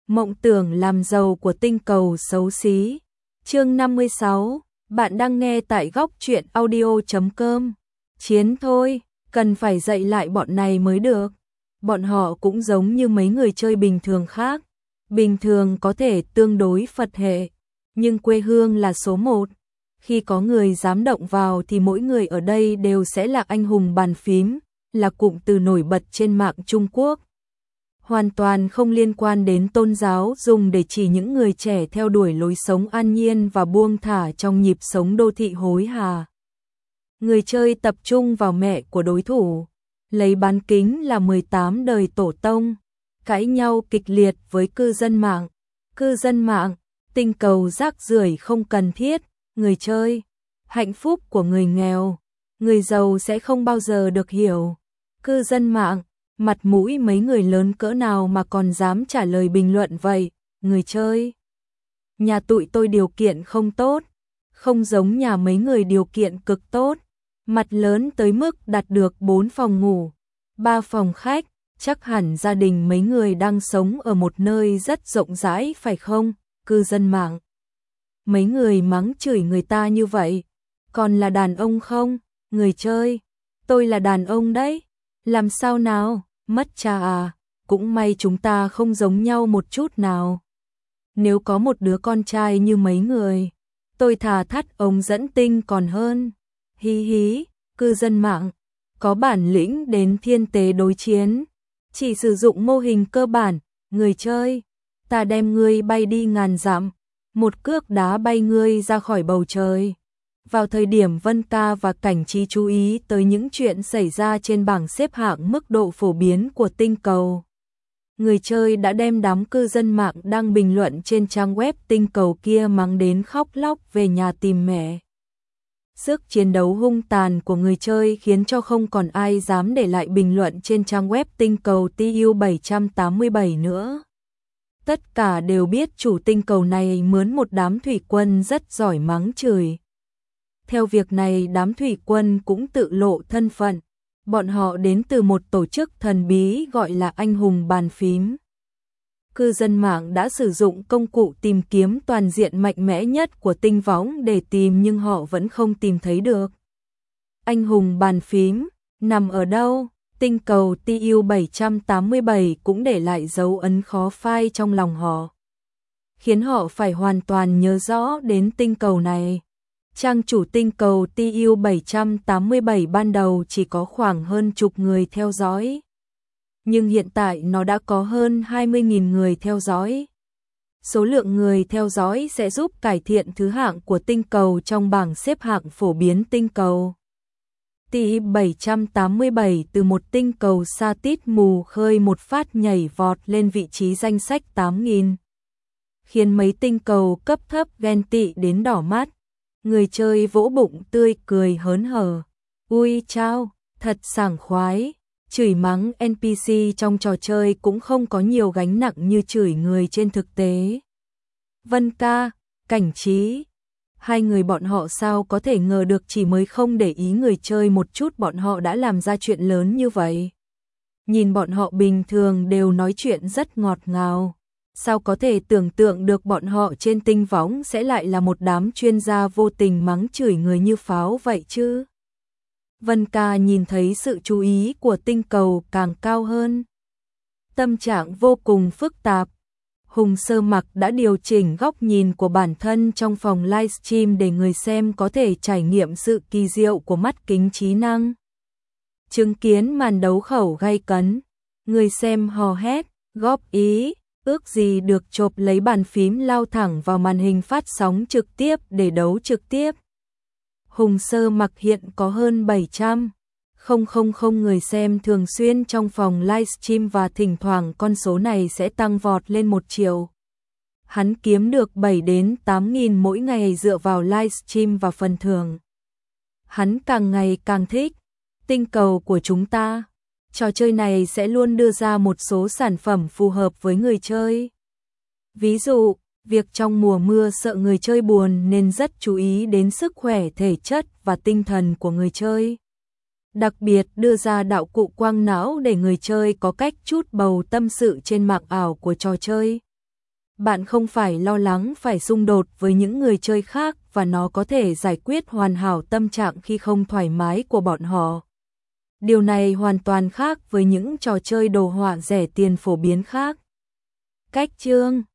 Mộng tưởng làm giàu của tinh cầu xấu xí. Chương 56, bạn đang nghe tại góc truyện audio.com. Chiến thôi, cần phải dạy lại bọn này mới được. Bọn họ cũng giống như mấy người chơi bình thường khác. Bình thường có thể tương đối Phật hệ, nhưng quê hương là số một. Khi có người dám động vào thì mỗi người ở đây đều sẽ là anh hùng bàn phím, là cụm từ nổi bật trên mạng Trung Quốc. Hoàn toàn không liên quan đến tôn giáo, dùng để chỉ những người trẻ theo đuổi lối sống an nhiên và buông thả trong nhịp sống đô thị hối hả. Người chơi tập trung vào mẹ của đối thủ, lấy bán kính là 18 đời tổ tông, cãi nhau kịch liệt với cư dân mạng. Cư dân mạng, tinh cầu rác rưởi không cần thiết, người chơi, hạnh phúc của người nghèo, người giàu sẽ không bao giờ được hiểu. Cư dân mạng, mặt mũi mấy người lớn cỡ nào mà còn dám trả lời bình luận vậy, người chơi. Nhà tụi tôi điều kiện không tốt, không giống nhà mấy người điều kiện cực tốt, mặt lớn tới mức đặt được 4 phòng ngủ, 3 phòng khách, chắc hẳn gia đình mấy người đang sống ở một nơi rất rộng rãi phải không, cư dân mạng. Mấy người mắng chửi người ta như vậy, còn là đàn ông không, người chơi, tôi là đàn ông đấy, làm sao nào, mất cha à, cũng may chúng ta không giống nhau một chút nào. Nếu có một đứa con trai như mấy người, tôi thà thắt ống dẫn tinh còn hơn. Hí hí, cư dân mạng, có bản lĩnh đến thiên tế đối chiến, chỉ sử dụng mô hình cơ bản, người chơi, ta đem ngươi bay đi ngàn dặm, một cước đá bay ngươi ra khỏi bầu trời. Vào thời điểm Vân Ca và Cảnh Trí chú ý tới những chuyện xảy ra trên bảng xếp hạng mức độ phổ biến của tinh cầu, người chơi đã đem đám cư dân mạng đang bình luận trên trang web tinh cầu kia mắng đến khóc lóc về nhà tìm mẹ. Sức chiến đấu hung tàn của người chơi khiến cho không còn ai dám để lại bình luận trên trang web tinh cầu TU 787 nữa. Tất cả đều biết chủ tinh cầu này mướn một đám thủy quân rất giỏi mắng chửi. Theo việc này đám thủy quân cũng tự lộ thân phận, bọn họ đến từ một tổ chức thần bí gọi là anh hùng bàn phím. Cư dân mạng đã sử dụng công cụ tìm kiếm toàn diện mạnh mẽ nhất của tinh võng để tìm nhưng họ vẫn không tìm thấy được. Anh hùng bàn phím, nằm ở đâu? Tinh cầu TU 787 cũng để lại dấu ấn khó phai trong lòng họ, khiến họ phải hoàn toàn nhớ rõ đến tinh cầu này. Trang chủ tinh cầu TU 787 ban đầu chỉ có khoảng hơn chục người theo dõi, nhưng hiện tại nó đã có hơn 20.000 người theo dõi. Số lượng người theo dõi sẽ giúp cải thiện thứ hạng của tinh cầu trong bảng xếp hạng phổ biến tinh cầu. TU 787 từ một tinh cầu sa tít mù khơi một phát nhảy vọt lên vị trí danh sách 8.000, khiến mấy tinh cầu cấp thấp ghen tị đến đỏ mắt. Người chơi vỗ bụng tươi cười hớn hở. Ui chao, thật sảng khoái. Chửi mắng NPC trong trò chơi cũng không có nhiều gánh nặng như chửi người trên thực tế. Vân Ca, Cảnh Trí, hai người bọn họ sao có thể ngờ được chỉ mới không để ý người chơi một chút bọn họ đã làm ra chuyện lớn như vậy. Nhìn bọn họ bình thường đều nói chuyện rất ngọt ngào. Sao có thể tưởng tượng được bọn họ trên tinh võng sẽ lại là một đám chuyên gia vô tình mắng chửi người như pháo vậy chứ? Vân Ca nhìn thấy sự chú ý của tinh cầu càng cao hơn. Tâm trạng vô cùng phức tạp. Hùng Sơ Mặc đã điều chỉnh góc nhìn của bản thân trong phòng livestream để người xem có thể trải nghiệm sự kỳ diệu của mắt kính trí năng. Chứng kiến màn đấu khẩu gay cấn, người xem hò hét, góp ý. Ước gì được chộp lấy bàn phím lao thẳng vào màn hình phát sóng trực tiếp để đấu trực tiếp. Hùng Sơ Mặc hiện có hơn 700.000 người xem thường xuyên trong phòng livestream và thỉnh thoảng con số này sẽ tăng vọt lên 1 triệu. Hắn kiếm được 7 đến 8.000 mỗi ngày dựa vào livestream và phần thưởng. Hắn càng ngày càng thích tinh cầu của chúng ta. Trò chơi này sẽ luôn đưa ra một số sản phẩm phù hợp với người chơi. Ví dụ, việc trong mùa mưa sợ người chơi buồn nên rất chú ý đến sức khỏe thể chất và tinh thần của người chơi. Đặc biệt đưa ra đạo cụ quang não để người chơi có cách trút bầu tâm sự trên mạng ảo của trò chơi. bạn không phải lo lắng phải xung đột với những người chơi khác và nó có thể giải quyết hoàn hảo tâm trạng khi không thoải mái của bọn họ. Điều này hoàn toàn khác với những trò chơi đồ họa rẻ tiền phổ biến khác. Cách chương